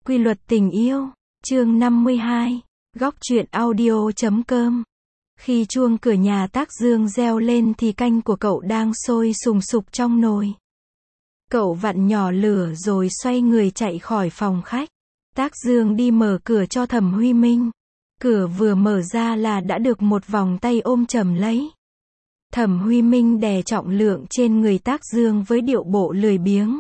Quy luật tình yêu, chương 52, góc truyện audio.com. Khi chuông cửa nhà Tác Dương reo lên thì canh của cậu đang sôi sùng sục trong nồi. Cậu vặn nhỏ lửa rồi xoay người chạy khỏi phòng khách. Tác Dương đi mở cửa cho Thẩm Huy Minh. Cửa vừa mở ra là đã được một vòng tay ôm chầm lấy. Thẩm Huy Minh đè trọng lượng trên người Tác Dương với điệu bộ lười biếng.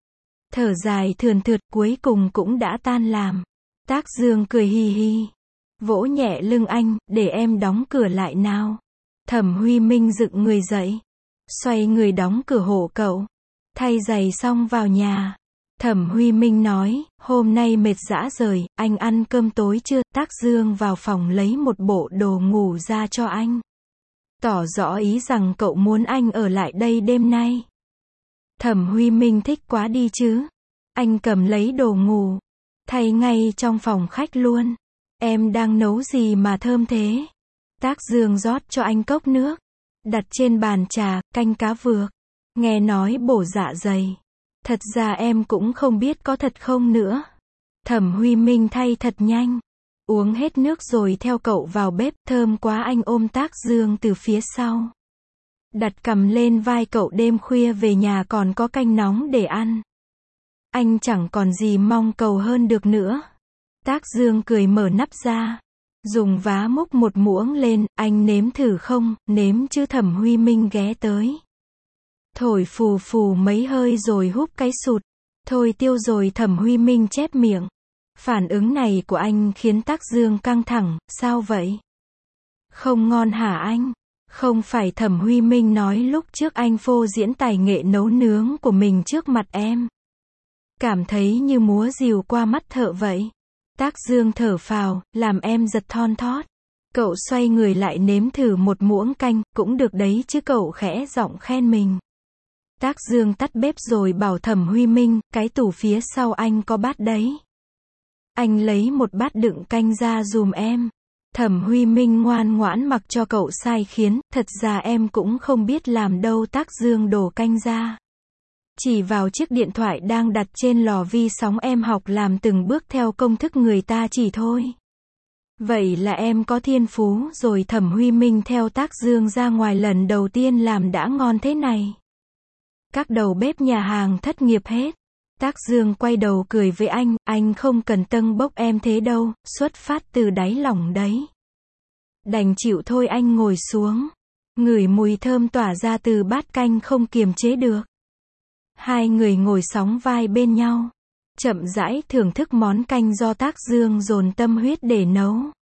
Thở dài thườn thượt cuối cùng cũng đã tan làm. Tác Dương cười hi hi. Vỗ nhẹ lưng anh, để em đóng cửa lại nào. Thẩm Huy Minh dựng người dậy. Xoay người đóng cửa hộ cậu. Thay giày xong vào nhà. Thẩm Huy Minh nói, hôm nay mệt rã rời, anh ăn cơm tối chưa? Tác Dương vào phòng lấy một bộ đồ ngủ ra cho anh. Tỏ rõ ý rằng cậu muốn anh ở lại đây đêm nay. Thẩm Huy Minh thích quá đi chứ. Anh cầm lấy đồ ngủ. Thay ngay trong phòng khách luôn. Em đang nấu gì mà thơm thế? Tác Dương rót cho anh cốc nước. Đặt trên bàn trà, canh cá vược. Nghe nói bổ dạ dày. Thật ra em cũng không biết có thật không nữa. Thẩm Huy Minh thay thật nhanh. Uống hết nước rồi theo cậu vào bếp, thơm quá anh ôm Tác Dương từ phía sau. Đặt cằm lên vai cậu, đêm khuya về nhà còn có canh nóng để ăn. Anh chẳng còn gì mong cầu hơn được nữa. Tác Dương cười mở nắp ra. Dùng vá múc một muỗng lên, anh nếm thử không? Nếm chứ. Thẩm Huy Minh ghé tới. Thổi phù phù mấy hơi rồi húp cái sụt. Thôi tiêu rồi. Thẩm Huy Minh chép miệng. Phản ứng này của anh khiến Tác Dương căng thẳng. Sao vậy? Không ngon hả anh? Không phải Thẩm Huy Minh nói lúc trước anh phô diễn tài nghệ nấu nướng của mình trước mặt em. Cảm thấy như múa rìu qua mắt thợ vậy. Tác Dương thở phào, làm em giật thon thót. Cậu xoay người lại nếm thử một muỗng canh, cũng được đấy chứ. Cậu khẽ giọng khen mình. Tác Dương tắt bếp rồi bảo Thẩm Huy Minh, cái tủ phía sau anh có bát đấy. Anh lấy một bát đựng canh ra giùm em. Thẩm Huy Minh ngoan ngoãn mặc cho cậu sai khiến, thật ra em cũng không biết làm đâu. Tác Dương đổ canh ra. Chỉ vào chiếc điện thoại đang đặt trên lò vi sóng, em học làm từng bước theo công thức người ta chỉ thôi. Vậy là em có thiên phú rồi. Thẩm Huy Minh theo Tác Dương ra ngoài, lần đầu tiên làm đã ngon thế này. Các đầu bếp nhà hàng thất nghiệp hết. Tác Dương quay đầu cười với anh không cần tâng bốc em thế đâu, xuất phát từ đáy lòng đấy. Đành chịu thôi. Anh ngồi xuống. Ngửi mùi thơm tỏa ra từ bát canh không kiềm chế được. Hai người ngồi sóng vai bên nhau. Chậm rãi thưởng thức món canh do Tác Dương dồn tâm huyết để nấu.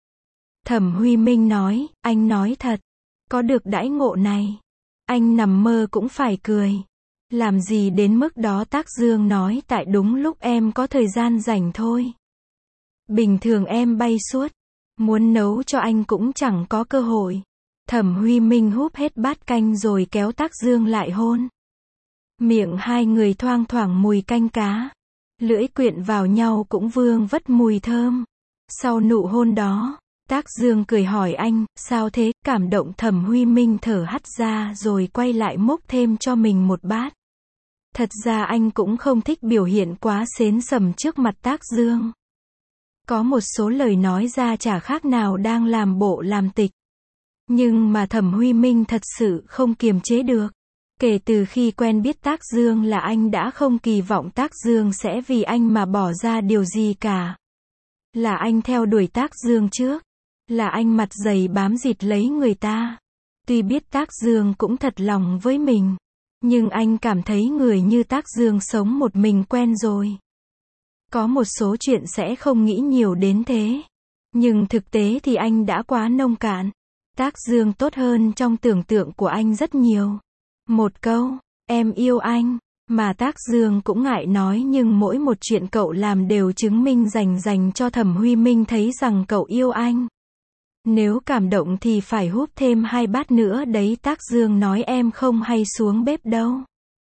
Thẩm Huy Minh nói, anh nói thật. Có được đãi ngộ này. Anh nằm mơ cũng phải cười. Làm gì đến mức đó? Tác Dương nói, tại đúng lúc em có thời gian rảnh thôi. Bình thường em bay suốt. Muốn nấu cho anh cũng chẳng có cơ hội. Thẩm Huy Minh húp hết bát canh rồi kéo Tác Dương lại hôn. Miệng hai người thoang thoảng mùi canh cá. Lưỡi quyện vào nhau cũng vương vất mùi thơm. Sau nụ hôn đó, Tác Dương cười hỏi anh, sao thế? Cảm động. Thẩm Huy Minh thở hắt ra rồi quay lại múc thêm cho mình một bát. Thật ra anh cũng không thích biểu hiện quá xến sầm trước mặt Tác Dương. Có một số lời nói ra chả khác nào đang làm bộ làm tịch. Nhưng mà Thẩm Huy Minh thật sự không kiềm chế được. Kể từ khi quen biết Tác Dương là anh đã không kỳ vọng Tác Dương sẽ vì anh mà bỏ ra điều gì cả. Là anh theo đuổi Tác Dương trước. Là anh mặt dày bám dịt lấy người ta. Tuy biết Tác Dương cũng thật lòng với mình. Nhưng anh cảm thấy người như Tác Dương sống một mình quen rồi. Có một số chuyện sẽ không nghĩ nhiều đến thế. Nhưng thực tế thì anh đã quá nông cạn. Tác Dương tốt hơn trong tưởng tượng của anh rất nhiều. Một câu, em yêu anh, mà Tác Dương cũng ngại nói, nhưng mỗi một chuyện cậu làm đều chứng minh dành cho Thẩm Huy Minh thấy rằng cậu yêu anh. Nếu cảm động thì phải húp thêm 2 bát nữa đấy. Tác Dương nói, em không hay xuống bếp đâu.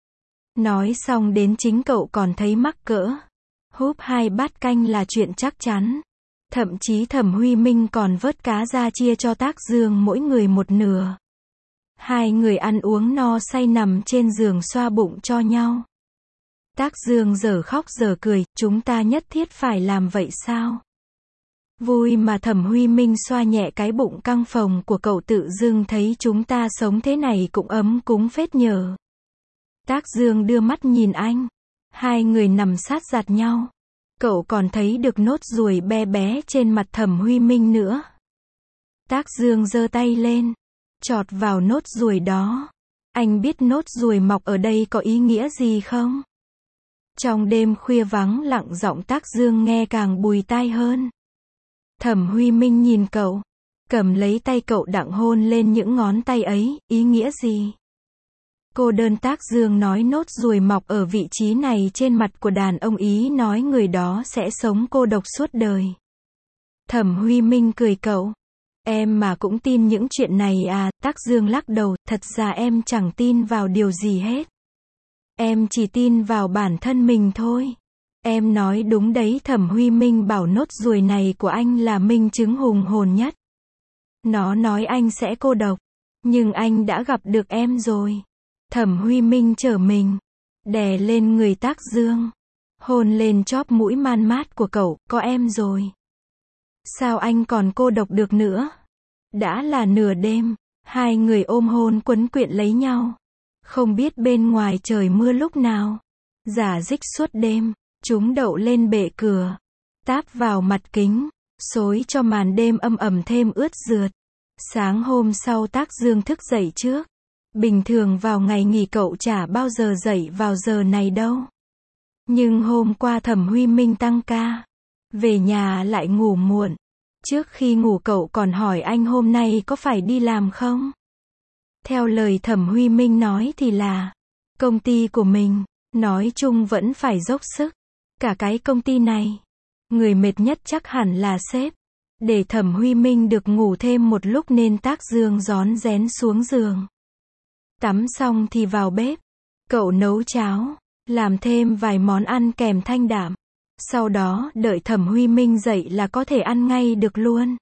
Nói xong đến chính cậu còn thấy mắc cỡ. Húp 2 bát canh là chuyện chắc chắn. Thậm chí Thẩm Huy Minh còn vớt cá ra chia cho Tác Dương mỗi người một nửa. Hai người ăn uống no say nằm trên giường xoa bụng cho nhau. Tác Dương giờ khóc giờ cười, chúng ta nhất thiết phải làm vậy sao? Vui mà. Thẩm Huy Minh xoa nhẹ cái bụng căng phồng của cậu, tự dưng thấy chúng ta sống thế này cũng ấm cúng phết nhờ. Tác Dương đưa mắt nhìn anh. Hai người nằm sát giặt nhau. Cậu còn thấy được nốt ruồi be bé trên mặt Thẩm Huy Minh nữa. Tác Dương giơ tay lên, chọt vào nốt ruồi đó. Anh biết nốt ruồi mọc ở đây có ý nghĩa gì không? Trong đêm khuya vắng lặng, giọng Tác Dương nghe càng bùi tai hơn. Thẩm Huy Minh nhìn cậu, cầm lấy tay cậu đặng hôn lên những ngón tay ấy, ý nghĩa gì? Cô đơn. Tác Dương nói nốt ruồi mọc ở vị trí này trên mặt của đàn ông, ý nói người đó sẽ sống cô độc suốt đời. Thẩm Huy Minh cười cậu. Em mà cũng tin những chuyện này à? Tác Dương lắc đầu, thật ra em chẳng tin vào điều gì hết. Em chỉ tin vào bản thân mình thôi. Em nói đúng đấy. Thẩm Huy Minh bảo nốt ruồi này của anh là minh chứng hùng hồn nhất. Nó nói anh sẽ cô độc, nhưng anh đã gặp được em rồi. Thẩm Huy Minh trở mình, đè lên người Tác Dương, hôn lên chóp mũi man mát của cậu, có em rồi. Sao anh còn cô độc được nữa? Đã là nửa đêm, hai người ôm hôn quấn quyện lấy nhau. Không biết bên ngoài trời mưa lúc nào. Rả rích suốt đêm, chúng đậu lên bệ cửa, táp vào mặt kính, xối cho màn đêm âm ẩm thêm ướt rượt. Sáng hôm sau Tác Dương thức dậy trước. Bình thường vào ngày nghỉ cậu chả bao giờ dậy vào giờ này đâu. Nhưng hôm qua Thẩm Huy Minh tăng ca, về nhà lại ngủ muộn. Trước khi ngủ cậu còn hỏi anh hôm nay có phải đi làm không? Theo lời Thẩm Huy Minh nói thì là công ty của mình, nói chung vẫn phải dốc sức. Cả cái công ty này, người mệt nhất chắc hẳn là sếp. Để Thẩm Huy Minh được ngủ thêm một lúc nên Tác Dương rón rén xuống giường. Tắm xong thì vào bếp. Cậu nấu cháo, làm thêm vài món ăn kèm thanh đạm. Sau đó đợi Thẩm Huy Minh dậy là có thể ăn ngay được luôn.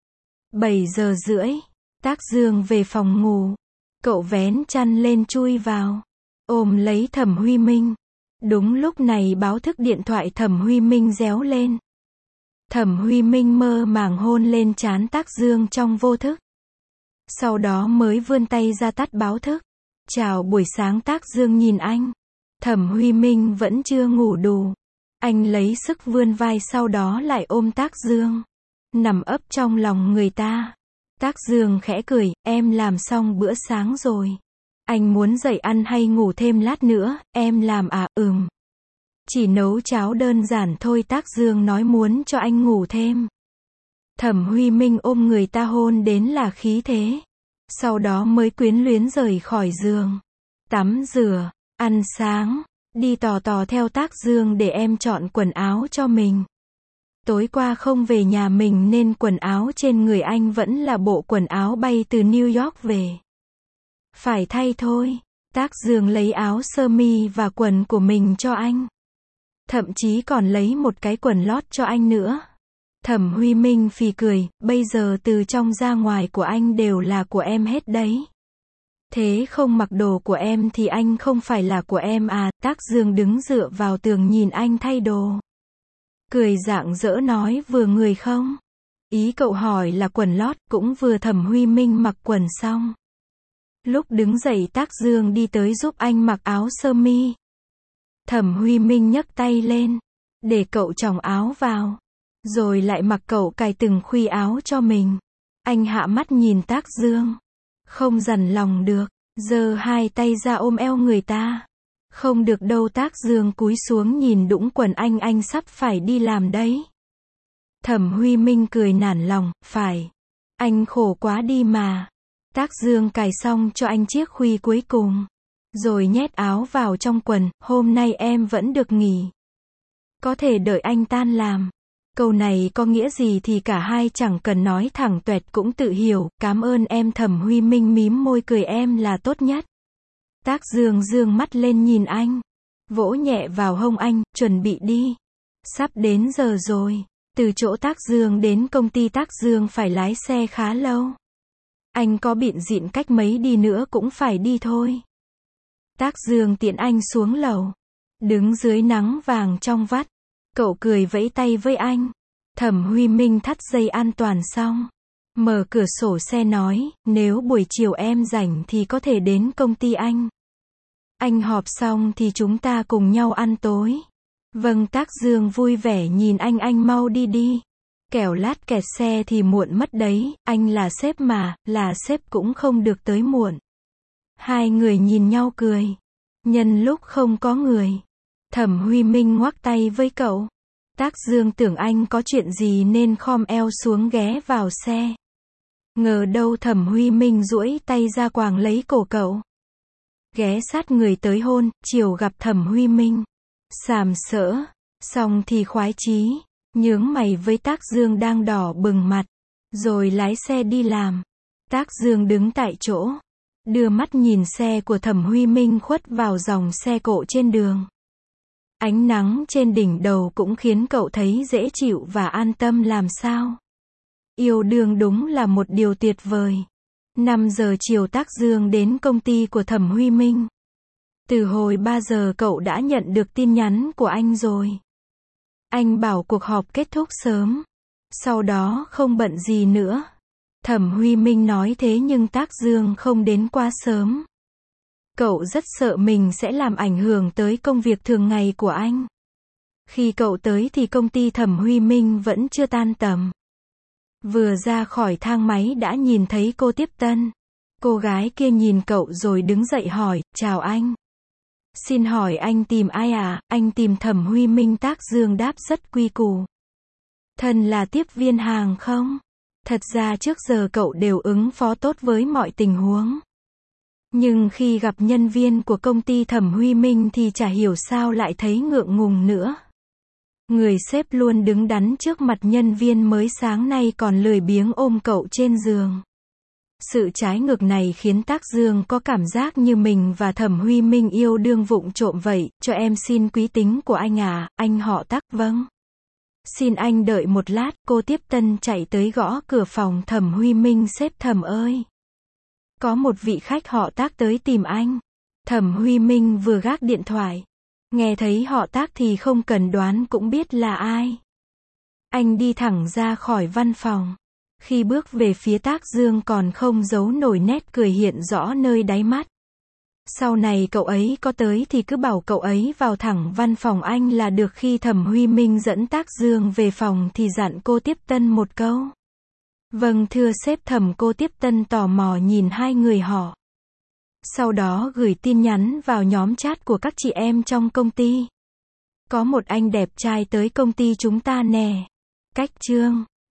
7 giờ rưỡi, Tác Dương về phòng ngủ. Cậu vén chăn lên chui vào, ôm lấy Thẩm Huy Minh. Đúng lúc này báo thức điện thoại Thẩm Huy Minh réo lên. Thẩm Huy Minh mơ màng hôn lên trán Tác Dương trong vô thức. Sau đó mới vươn tay ra tắt báo thức. Chào buổi sáng. Tác Dương nhìn anh. Thẩm Huy Minh vẫn chưa ngủ đủ. Anh lấy sức vươn vai, sau đó lại ôm Tác Dương, nằm ấp trong lòng người ta. Tác Dương khẽ cười, em làm xong bữa sáng rồi. Anh muốn dậy ăn hay ngủ thêm lát nữa? Em làm à? Chỉ nấu cháo đơn giản thôi. Tác Dương nói muốn cho anh ngủ thêm. Thẩm Huy Minh ôm người ta hôn đến là khí thế. Sau đó mới quyến luyến rời khỏi giường. Tắm rửa, ăn sáng, đi tò theo Tác Dương để em chọn quần áo cho mình. Tối qua không về nhà mình nên quần áo trên người anh vẫn là bộ quần áo bay từ New York về. Phải thay thôi. Tác Dương lấy áo sơ mi và quần của mình cho anh. Thậm chí còn lấy một cái quần lót cho anh nữa. Thẩm Huy Minh phì cười, bây giờ từ trong ra ngoài của anh đều là của em hết đấy. Thế không mặc đồ của em thì anh không phải là của em à? Tác Dương đứng dựa vào tường nhìn anh thay đồ. Cười rạng rỡ nói, vừa người không? Ý cậu hỏi là quần lót. Cũng vừa. Thẩm Huy Minh mặc quần xong. Lúc đứng dậy Tác Dương đi tới giúp anh mặc áo sơ mi. Thẩm Huy Minh nhấc tay lên, để cậu chồng áo vào. Rồi lại mặc cậu cài từng khuy áo cho mình. Anh hạ mắt nhìn Tác Dương. Không dằn lòng được. Giơ hai tay ra ôm eo người ta. Không được đâu. Tác Dương cúi xuống nhìn đũng quần anh sắp phải đi làm đấy. Thẩm Huy Minh cười nản lòng, phải. Anh khổ quá đi mà. Tác Dương cài xong cho anh chiếc khuy cuối cùng. Rồi nhét áo vào trong quần, hôm nay em vẫn được nghỉ. Có thể đợi anh tan làm. Câu này có nghĩa gì thì cả hai chẳng cần nói thẳng tuẹt cũng tự hiểu. Cảm ơn em. Thẩm Huy Minh mím môi cười, em là tốt nhất. Tác Dương dương mắt lên nhìn anh, vỗ nhẹ vào hông anh, chuẩn bị đi. Sắp đến giờ rồi. Từ chỗ Tác Dương đến công ty Tác Dương phải lái xe khá lâu. Anh có bịn dịn cách mấy đi nữa cũng phải đi thôi. Tác Dương tiễn anh xuống lầu. Đứng dưới nắng vàng trong vắt, cậu cười vẫy tay với anh. Thẩm Huy Minh thắt dây an toàn xong, mở cửa sổ xe nói, nếu buổi chiều em rảnh thì có thể đến công ty anh. Anh họp xong thì chúng ta cùng nhau ăn tối. Vâng, Tác Dương vui vẻ nhìn anh mau đi đi. Kẻo lát kẹt xe thì muộn mất đấy, anh là sếp mà, là sếp cũng không được tới muộn. Hai người nhìn nhau cười. Nhân lúc không có người, Thẩm Huy Minh ngoắc tay với cậu. Tác Dương tưởng anh có chuyện gì nên khom eo xuống ghé vào xe. Ngờ đâu Thẩm Huy Minh duỗi tay ra quàng lấy cổ cậu. Ghé sát người tới hôn, chiều gặp Thẩm Huy Minh. Sàm sỡ, xong thì khoái chí, nhướng mày với Tác Dương đang đỏ bừng mặt. Rồi lái xe đi làm. Tác Dương đứng tại chỗ, đưa mắt nhìn xe của Thẩm Huy Minh khuất vào dòng xe cộ trên đường. Ánh nắng trên đỉnh đầu cũng khiến cậu thấy dễ chịu và an tâm làm sao. Yêu đương đúng là một điều tuyệt vời. 5 giờ chiều Tác Dương đến công ty của Thẩm Huy Minh. Từ hồi 3 giờ cậu đã nhận được tin nhắn của anh rồi. Anh bảo cuộc họp kết thúc sớm. Sau đó không bận gì nữa. Thẩm Huy Minh nói thế nhưng Tác Dương không đến quá sớm. Cậu rất sợ mình sẽ làm ảnh hưởng tới công việc thường ngày của anh. Khi cậu tới thì công ty Thẩm Huy Minh vẫn chưa tan tầm. Vừa ra khỏi thang máy đã nhìn thấy cô tiếp tân. Cô gái kia nhìn cậu rồi đứng dậy hỏi, chào anh. Xin hỏi anh tìm ai à? Anh tìm Thẩm Huy Minh. Tác Dương đáp rất quy củ. Thân là tiếp viên hàng không? Thật ra trước giờ cậu đều ứng phó tốt với mọi tình huống. Nhưng khi gặp nhân viên của công ty Thẩm Huy Minh thì chả hiểu sao lại thấy ngượng ngùng nữa. Người sếp luôn đứng đắn trước mặt nhân viên mới sáng nay còn lười biếng ôm cậu trên giường. Sự trái ngược này khiến Tác Dương có cảm giác như mình và Thẩm Huy Minh yêu đương vụng trộm vậy. Cho em xin quý tính của anh à, anh họ Tác. Vâng. Xin anh đợi một lát. Cô tiếp tân chạy tới gõ cửa phòng Thẩm Huy Minh. Sếp Thẩm ơi, có một vị khách họ Tác tới tìm anh. Thẩm Huy Minh vừa gác điện thoại, nghe thấy họ Tác thì không cần đoán cũng biết là ai. Anh đi thẳng ra khỏi văn phòng. Khi bước về phía Tác Dương còn không giấu nổi nét cười hiện rõ nơi đáy mắt. Sau này cậu ấy có tới thì cứ bảo cậu ấy vào thẳng văn phòng anh là được. Khi Thẩm Huy Minh dẫn Tác Dương về phòng thì dặn cô tiếp tân một câu. Vâng thưa sếp. Thẩm cô tiếp tân tò mò nhìn hai người họ. Sau đó gửi tin nhắn vào nhóm chat của các chị em trong công ty. Có một anh đẹp trai tới công ty chúng ta nè. Cách Trương.